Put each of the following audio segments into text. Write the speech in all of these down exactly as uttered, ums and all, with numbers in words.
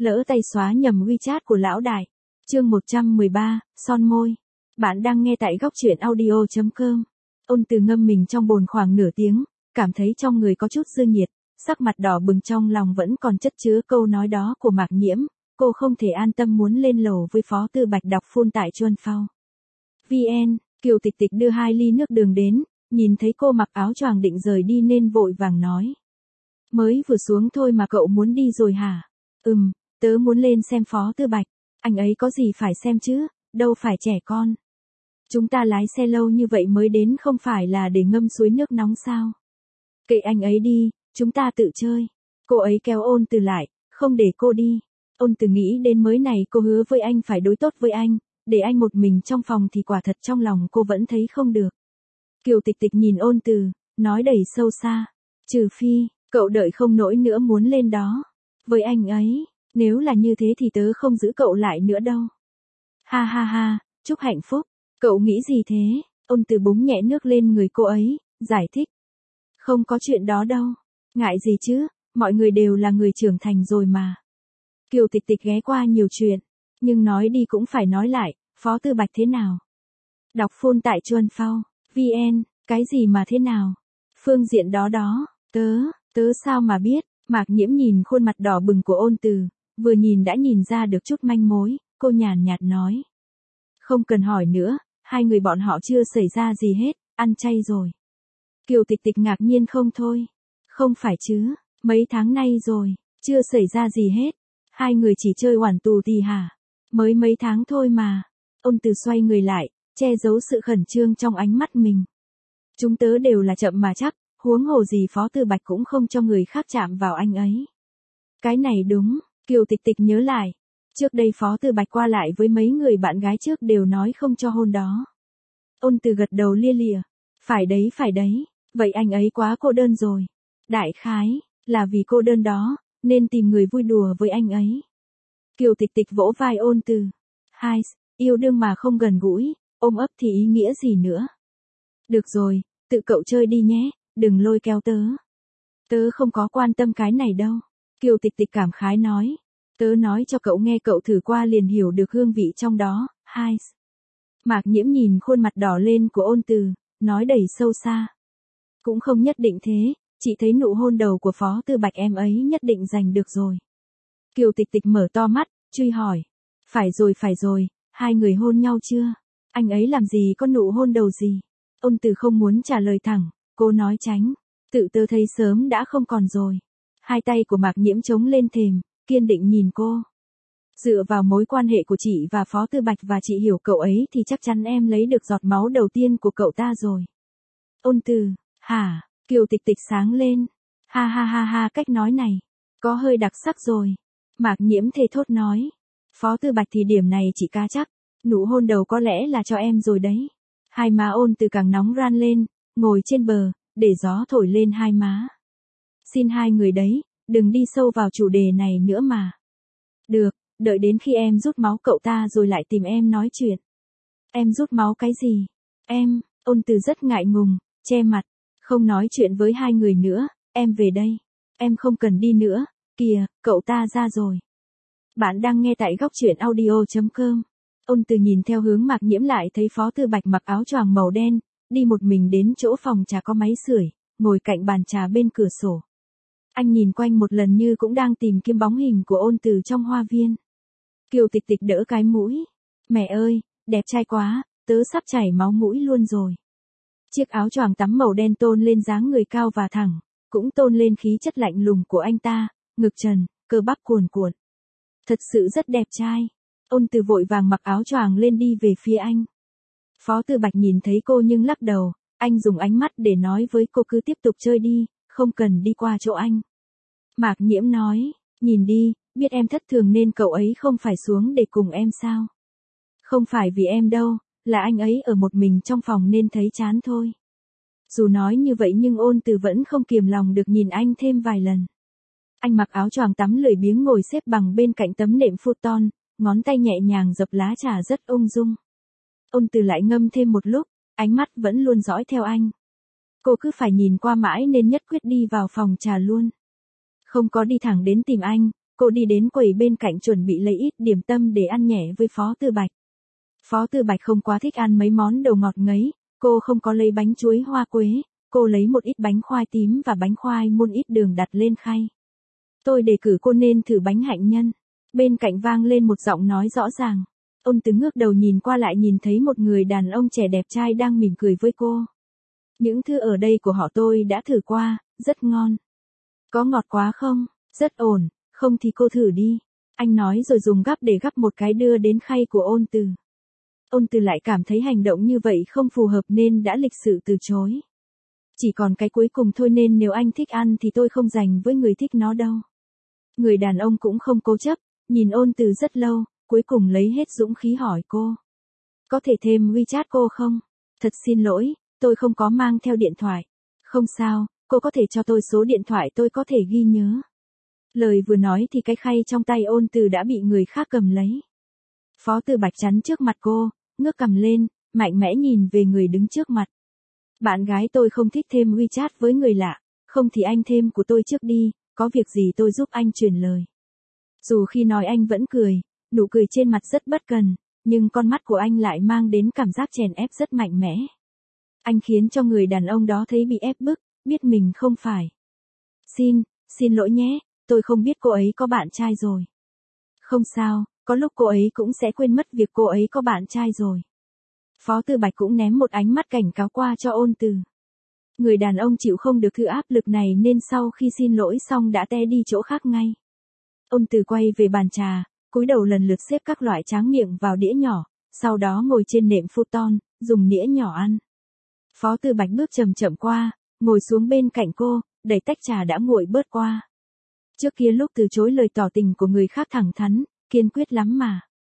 Lỡ tay xóa nhầm WeChat của lão đại. Chương một trăm mười ba, son môi. Bạn đang nghe tại góc truyện audio chấm com. Ôn Từ ngâm mình trong bồn khoảng nửa tiếng, cảm thấy trong người có chút dương nhiệt, sắc mặt đỏ bừng, trong lòng vẫn còn chất chứa câu nói đó của Mạc Nhiễm, cô không thể an tâm muốn lên lầu với Phó Tư Bạch đọc full tại Chuan Phao. vê en, Kiều Tịch Tịch đưa hai ly nước đường đến, nhìn thấy cô mặc áo choàng định rời đi nên vội vàng nói. Mới vừa xuống thôi mà cậu muốn đi rồi hả? Ừm, tớ muốn lên xem Phó Tư Bạch, anh ấy có gì phải xem chứ, đâu phải trẻ con. Chúng ta lái xe lâu như vậy mới đến không phải là để ngâm suối nước nóng sao? Kệ anh ấy đi, chúng ta tự chơi. Cô ấy kéo Ôn Từ lại, không để cô đi. Ôn Từ nghĩ đến mới này cô hứa với anh phải đối tốt với anh, để anh một mình trong phòng thì quả thật trong lòng cô vẫn thấy không được. Kiều Tịch Tịch nhìn Ôn Từ, nói đầy sâu xa. Trừ phi, cậu đợi không nổi nữa muốn lên đó. Với anh ấy, nếu là như thế thì tớ không giữ cậu lại nữa đâu. Ha ha ha, chúc hạnh phúc. Cậu nghĩ gì thế? Ôn Từ búng nhẹ nước lên người cô ấy, giải thích. Không có chuyện đó đâu. Ngại gì chứ, mọi người đều là người trưởng thành rồi mà. Kiều Tịch Tịch ghé qua nhiều chuyện, nhưng nói đi cũng phải nói lại, Phó Tư Bạch thế nào? Đọc full tại Chuan Phao, vê en, cái gì mà thế nào? Phương diện đó đó, tớ, tớ sao mà biết? Mạc Nhiễm nhìn khuôn mặt đỏ bừng của Ôn Từ, vừa nhìn đã nhìn ra được chút manh mối, cô nhàn nhạt nói. Không cần hỏi nữa, hai người bọn họ chưa xảy ra gì hết, ăn chay rồi. Kiều Tịch Tịch ngạc nhiên không thôi. Không phải chứ, mấy tháng nay rồi, chưa xảy ra gì hết. Hai người chỉ chơi oản tù thì hả? Mới mấy tháng thôi mà. Ôn Từ xoay người lại, che giấu sự khẩn trương trong ánh mắt mình. Chúng tớ đều là chậm mà chắc, huống hồ gì Phó Tư Bạch cũng không cho người khác chạm vào anh ấy. Cái này đúng, Kiều Tịch Tịch nhớ lại. Trước đây Phó Tư Bạch qua lại với mấy người bạn gái trước đều nói không cho hôn đó. Ôn Từ gật đầu lia lịa. Phải đấy phải đấy, vậy anh ấy quá cô đơn rồi. Đại khái, là vì cô đơn đó, nên tìm người vui đùa với anh ấy. Kiều Tịch Tịch vỗ vai Ôn Từ. Hai, yêu đương mà không gần gũi, ôm ấp thì ý nghĩa gì nữa. Được rồi, tự cậu chơi đi nhé, đừng lôi kéo tớ. Tớ không có quan tâm cái này đâu. Kiều Tịch Tịch cảm khái nói. Tớ nói cho cậu nghe, cậu thử qua liền hiểu được hương vị trong đó. Hai. Mạc Nhiễm nhìn khuôn mặt đỏ lên của Ôn Từ, nói đầy sâu xa. Cũng không nhất định thế, chị thấy nụ hôn đầu của Phó Tư Bạch em ấy nhất định giành được rồi. Kiều Tịch Tịch mở to mắt, truy hỏi. Phải rồi phải rồi, hai người hôn nhau chưa? Anh ấy làm gì có nụ hôn đầu gì? Ôn Từ không muốn trả lời thẳng, cô nói tránh. Tự tớ thấy sớm đã không còn rồi. Hai tay của Mạc Nhiễm chống lên thềm, kiên định nhìn cô. Dựa vào mối quan hệ của chị và Phó Tư Bạch và chị hiểu cậu ấy thì chắc chắn em lấy được giọt máu đầu tiên của cậu ta rồi. Ôn Từ, hả? Kiều Tịch Tịch sáng lên. Ha ha ha ha, cách nói này, có hơi đặc sắc rồi. Mạc Nhiễm thề thốt nói. Phó Tư Bạch thì điểm này chị cá chắc, nụ hôn đầu có lẽ là cho em rồi đấy. Hai má Ôn Từ càng nóng ran lên, ngồi trên bờ, để gió thổi lên hai má. Xin hai người đấy, đừng đi sâu vào chủ đề này nữa mà. Được, đợi đến khi em rút máu cậu ta rồi lại tìm em nói chuyện. Em rút máu cái gì? Em, Ôn Từ rất ngại ngùng, che mặt, không nói chuyện với hai người nữa, em về đây. Em không cần đi nữa, kìa, cậu ta ra rồi. Bạn đang nghe tại góc truyện audio chấm com. Ôn Từ nhìn theo hướng Mạc Nhiễm lại thấy Phó Tư Bạch mặc áo choàng màu đen, đi một mình đến chỗ phòng trà có máy sưởi, ngồi cạnh bàn trà bên cửa sổ. Anh nhìn quanh một lần như cũng đang tìm kiếm bóng hình của Ôn Từ trong hoa viên. Kiều Tịch Tịch đỡ cái mũi. Mẹ ơi, đẹp trai quá, tớ sắp chảy máu mũi luôn rồi. Chiếc áo choàng tắm màu đen tôn lên dáng người cao và thẳng, cũng tôn lên khí chất lạnh lùng của anh ta, ngực trần, cơ bắp cuồn cuộn. Thật sự rất đẹp trai. Ôn Từ vội vàng mặc áo choàng lên đi về phía anh. Phó Tư Bạch nhìn thấy cô nhưng lắc đầu, anh dùng ánh mắt để nói với cô cứ tiếp tục chơi đi, không cần đi qua chỗ anh. Mạc Nhiễm nói, nhìn đi, biết em thất thường nên cậu ấy không phải xuống để cùng em sao? Không phải vì em đâu, là anh ấy ở một mình trong phòng nên thấy chán thôi. Dù nói như vậy nhưng Ôn Từ vẫn không kiềm lòng được nhìn anh thêm vài lần. Anh mặc áo choàng tắm lười biếng ngồi xếp bằng bên cạnh tấm nệm futon, ngón tay nhẹ nhàng dập lá trà rất ung dung. Ôn Từ lại ngâm thêm một lúc, ánh mắt vẫn luôn dõi theo anh. Cô cứ phải nhìn qua mãi nên nhất quyết đi vào phòng trà luôn. Không có đi thẳng đến tìm anh, Cô đi đến quầy bên cạnh chuẩn bị lấy ít điểm tâm để ăn nhẹ với Phó Tư Bạch. Phó Tư Bạch không quá thích ăn mấy món đồ ngọt ngấy, cô không có lấy bánh chuối hoa quế, cô lấy một ít bánh khoai tím và bánh khoai môn ít đường đặt lên khay. Tôi đề cử cô nên thử bánh hạnh nhân. Bên cạnh vang lên một giọng nói rõ ràng. Ôn Từ ngước đầu nhìn qua lại nhìn thấy một người đàn ông trẻ đẹp trai đang mỉm cười với cô. Những thứ ở đây của họ tôi đã thử qua, rất ngon. Có ngọt quá không? Rất ổn, không thì cô thử đi. Anh nói rồi dùng gắp để gắp một cái đưa đến khay của Ôn Từ. Ôn Từ lại cảm thấy hành động như vậy không phù hợp nên đã lịch sự từ chối. Chỉ còn cái cuối cùng thôi nên nếu anh thích ăn thì tôi không dành với người thích nó đâu. Người đàn ông cũng không cố chấp, nhìn Ôn Từ rất lâu, cuối cùng lấy hết dũng khí hỏi cô. Có thể thêm WeChat cô không? Thật xin lỗi, tôi không có mang theo điện thoại. Không sao, cô có thể cho tôi số điện thoại tôi có thể ghi nhớ. Lời vừa nói thì cái khay trong tay Ôn Từ đã bị người khác cầm lấy. Phó Tư Bạch chắn trước mặt cô, ngước cằm lên, mạnh mẽ nhìn về người đứng trước mặt. Bạn gái tôi không thích thêm WeChat với người lạ, không thì anh thêm của tôi trước đi, có việc gì tôi giúp anh truyền lời. Dù khi nói anh vẫn cười, nụ cười trên mặt rất bất cần, nhưng con mắt của anh lại mang đến cảm giác chèn ép rất mạnh mẽ. Anh khiến cho người đàn ông đó thấy bị ép bức, biết mình không phải. Xin, xin lỗi nhé, tôi không biết cô ấy có bạn trai rồi. Không sao, có lúc cô ấy cũng sẽ quên mất việc cô ấy có bạn trai rồi. Phó Tư Bạch cũng ném một ánh mắt cảnh cáo qua cho Ôn Từ. Người đàn ông chịu không được thứ áp lực này nên sau khi xin lỗi xong đã te đi chỗ khác ngay. Ôn Từ quay về bàn trà, cúi đầu lần lượt xếp các loại tráng miệng vào đĩa nhỏ, sau đó ngồi trên nệm futon, dùng nĩa nhỏ ăn. Phó Tư Bạch bước chậm chậm qua, ngồi xuống bên cạnh cô, đẩy tách trà đã nguội bớt qua. Trước kia lúc từ chối lời tỏ tình của người khác thẳng thắn, kiên quyết lắm mà.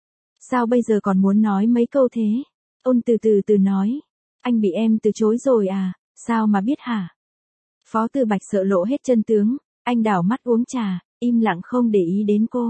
Sao bây giờ còn muốn nói mấy câu thế? Ôn Từ từ từ nói. Anh bị em từ chối rồi à, sao mà biết hả? Phó Tư Bạch sợ lộ hết chân tướng, anh đảo mắt uống trà, im lặng không để ý đến cô.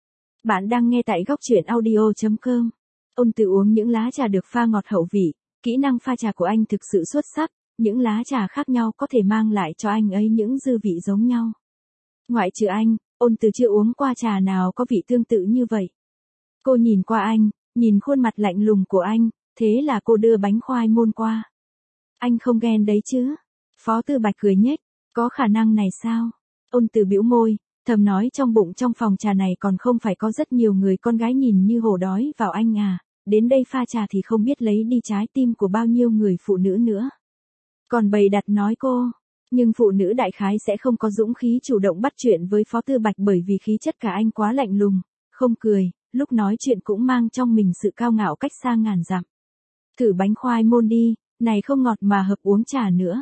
Bạn đang nghe tại góc truyện audio chấm com. Ôn Từ uống những lá trà được pha ngọt hậu vị, kỹ năng pha trà của anh thực sự xuất sắc, những lá trà khác nhau có thể mang lại cho anh ấy những dư vị giống nhau. Ngoại trừ anh, Ôn Từ chưa uống qua trà nào có vị tương tự như vậy. Cô nhìn qua anh, nhìn khuôn mặt lạnh lùng của anh, thế là cô đưa bánh khoai môn qua. Anh không ghen đấy chứ? Phó Tư Bạch cười nhếch, có khả năng này sao? Ôn Từ bĩu môi, thầm nói trong bụng trong phòng trà này còn không phải có rất nhiều người con gái nhìn như hổ đói vào anh à, đến đây pha trà thì không biết lấy đi trái tim của bao nhiêu người phụ nữ nữa. Còn bày đặt nói cô, nhưng phụ nữ đại khái sẽ không có dũng khí chủ động bắt chuyện với Phó Tư Bạch bởi vì khí chất cả anh quá lạnh lùng, không cười, lúc nói chuyện cũng mang trong mình sự cao ngạo cách xa ngàn dặm. Thử bánh khoai môn đi, này không ngọt mà hợp uống trà nữa.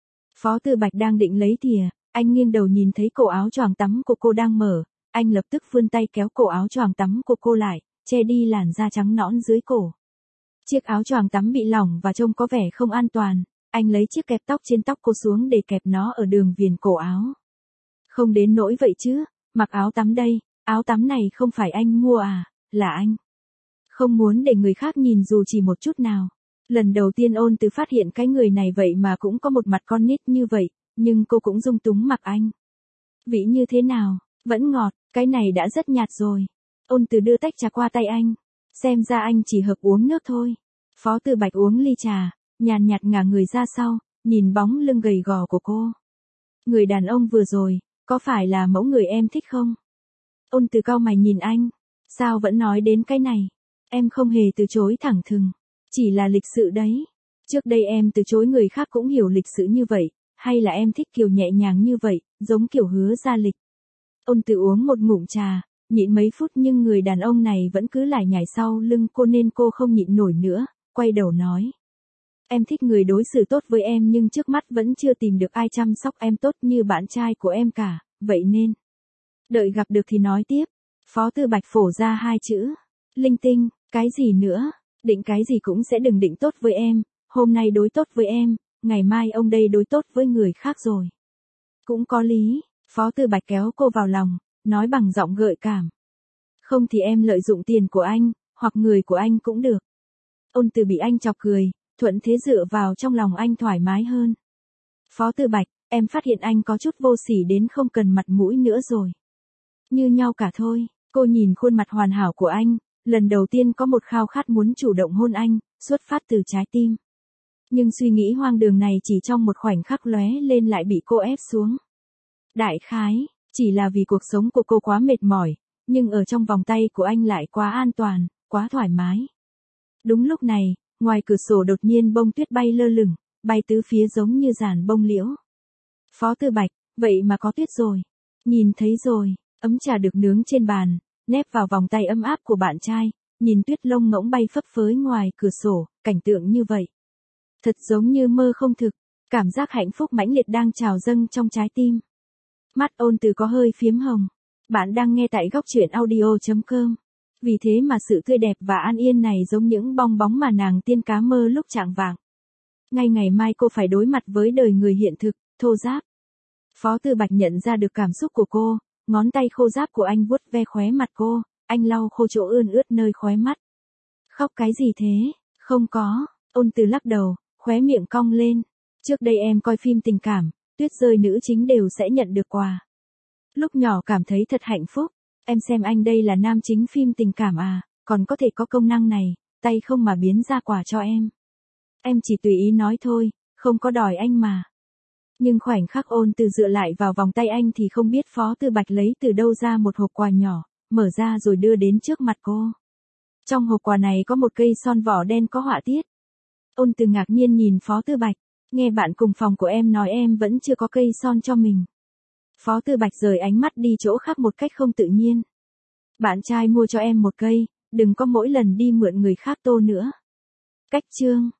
Phó Tư Bạch đang định lấy thìa, anh nghiêng đầu nhìn thấy cổ áo choàng tắm của cô đang mở, anh lập tức vươn tay kéo cổ áo choàng tắm của cô lại, che đi làn da trắng nõn dưới cổ. Chiếc áo choàng tắm bị lỏng và trông có vẻ không an toàn, anh lấy chiếc kẹp tóc trên tóc cô xuống để kẹp nó ở đường viền cổ áo. Không đến nỗi vậy chứ, mặc áo tắm đây, áo tắm này không phải anh mua à, là anh. Không muốn để người khác nhìn dù chỉ một chút nào. Lần đầu tiên Ôn Từ phát hiện cái người này vậy mà cũng có một mặt con nít như vậy, nhưng cô cũng dung túng mặc anh. Vị như thế nào, vẫn ngọt, cái này đã rất nhạt rồi. Ôn Từ đưa tách trà qua tay anh. Xem ra anh chỉ hợp uống nước thôi. Phó Tư Bạch uống ly trà, nhàn nhạt ngả người ra sau, nhìn bóng lưng gầy gò của cô. Người đàn ông vừa rồi, có phải là mẫu người em thích không? Ôn Từ cau mày nhìn anh. Sao vẫn nói đến cái này? Em không hề từ chối thẳng thừng. Chỉ là lịch sự đấy. Trước đây em từ chối người khác cũng hiểu lịch sự như vậy, hay là em thích kiểu nhẹ nhàng như vậy, giống kiểu hứa ra lịch. Ôn Từ uống một ngụm trà, nhịn mấy phút nhưng người đàn ông này vẫn cứ lải nhải sau lưng cô nên cô không nhịn nổi nữa, quay đầu nói. Em thích người đối xử tốt với em nhưng trước mắt vẫn chưa tìm được ai chăm sóc em tốt như bạn trai của em cả, vậy nên. Đợi gặp được thì nói tiếp. Phó Tư Bạch phổ ra hai chữ. Linh tinh, cái gì nữa, định cái gì cũng sẽ đừng định tốt với em, hôm nay đối tốt với em, ngày mai ông đây đối tốt với người khác rồi. Cũng có lý, Phó Tư Bạch kéo cô vào lòng, nói bằng giọng gợi cảm. Không thì em lợi dụng tiền của anh, hoặc người của anh cũng được. Ôn Từ bị anh chọc cười, thuận thế dựa vào trong lòng anh thoải mái hơn. Phó Tư Bạch, em phát hiện anh có chút vô sỉ đến không cần mặt mũi nữa rồi. Như nhau cả thôi. Cô nhìn khuôn mặt hoàn hảo của anh, lần đầu tiên có một khao khát muốn chủ động hôn anh, xuất phát từ trái tim. Nhưng suy nghĩ hoang đường này chỉ trong một khoảnh khắc lóe lên lại bị cô ép xuống. Đại khái, chỉ là vì cuộc sống của cô quá mệt mỏi, nhưng ở trong vòng tay của anh lại quá an toàn, quá thoải mái. Đúng lúc này, ngoài cửa sổ đột nhiên bông tuyết bay lơ lửng, bay tứ phía giống như dàn bông liễu. Phó Tư Bạch, vậy mà có tuyết rồi. Nhìn thấy rồi, ấm trà được nướng trên bàn, nép vào vòng tay ấm áp của bạn trai, nhìn tuyết lông ngỗng bay phấp phới ngoài cửa sổ, cảnh tượng như vậy. Thật giống như mơ không thực, cảm giác hạnh phúc mãnh liệt đang trào dâng trong trái tim. Mắt Ôn Từ có hơi phiếm hồng. Bạn đang nghe tại góc truyện audio chấm com. Vì thế mà sự tươi đẹp và an yên này giống những bong bóng mà nàng tiên cá mơ lúc chạng vạng. Ngay ngày mai cô phải đối mặt với đời người hiện thực, thô ráp. Phó Tư Bạch nhận ra được cảm xúc của cô, ngón tay khô ráp của anh vuốt ve khóe mặt cô, anh lau khô chỗ ươn ướt nơi khóe mắt. Khóc cái gì thế? Không có. Ôn Từ lắc đầu, khóe miệng cong lên. Trước đây em coi phim tình cảm, tuyết rơi nữ chính đều sẽ nhận được quà. Lúc nhỏ cảm thấy thật hạnh phúc. Em xem anh đây là nam chính phim tình cảm à, còn có thể có công năng này, tay không mà biến ra quà cho em. Em chỉ tùy ý nói thôi, không có đòi anh mà. Nhưng khoảnh khắc Ôn Từ dựa lại vào vòng tay anh thì không biết Phó Tư Bạch lấy từ đâu ra một hộp quà nhỏ, mở ra rồi đưa đến trước mặt cô. Trong hộp quà này có một cây son vỏ đen có họa tiết. Ôn Từ ngạc nhiên nhìn Phó Tư Bạch, nghe bạn cùng phòng của em nói em vẫn chưa có cây son cho mình. Phó Tư Bạch rời ánh mắt đi chỗ khác một cách không tự nhiên. Bạn trai mua cho em một cây, đừng có mỗi lần đi mượn người khác tô nữa. Cách chương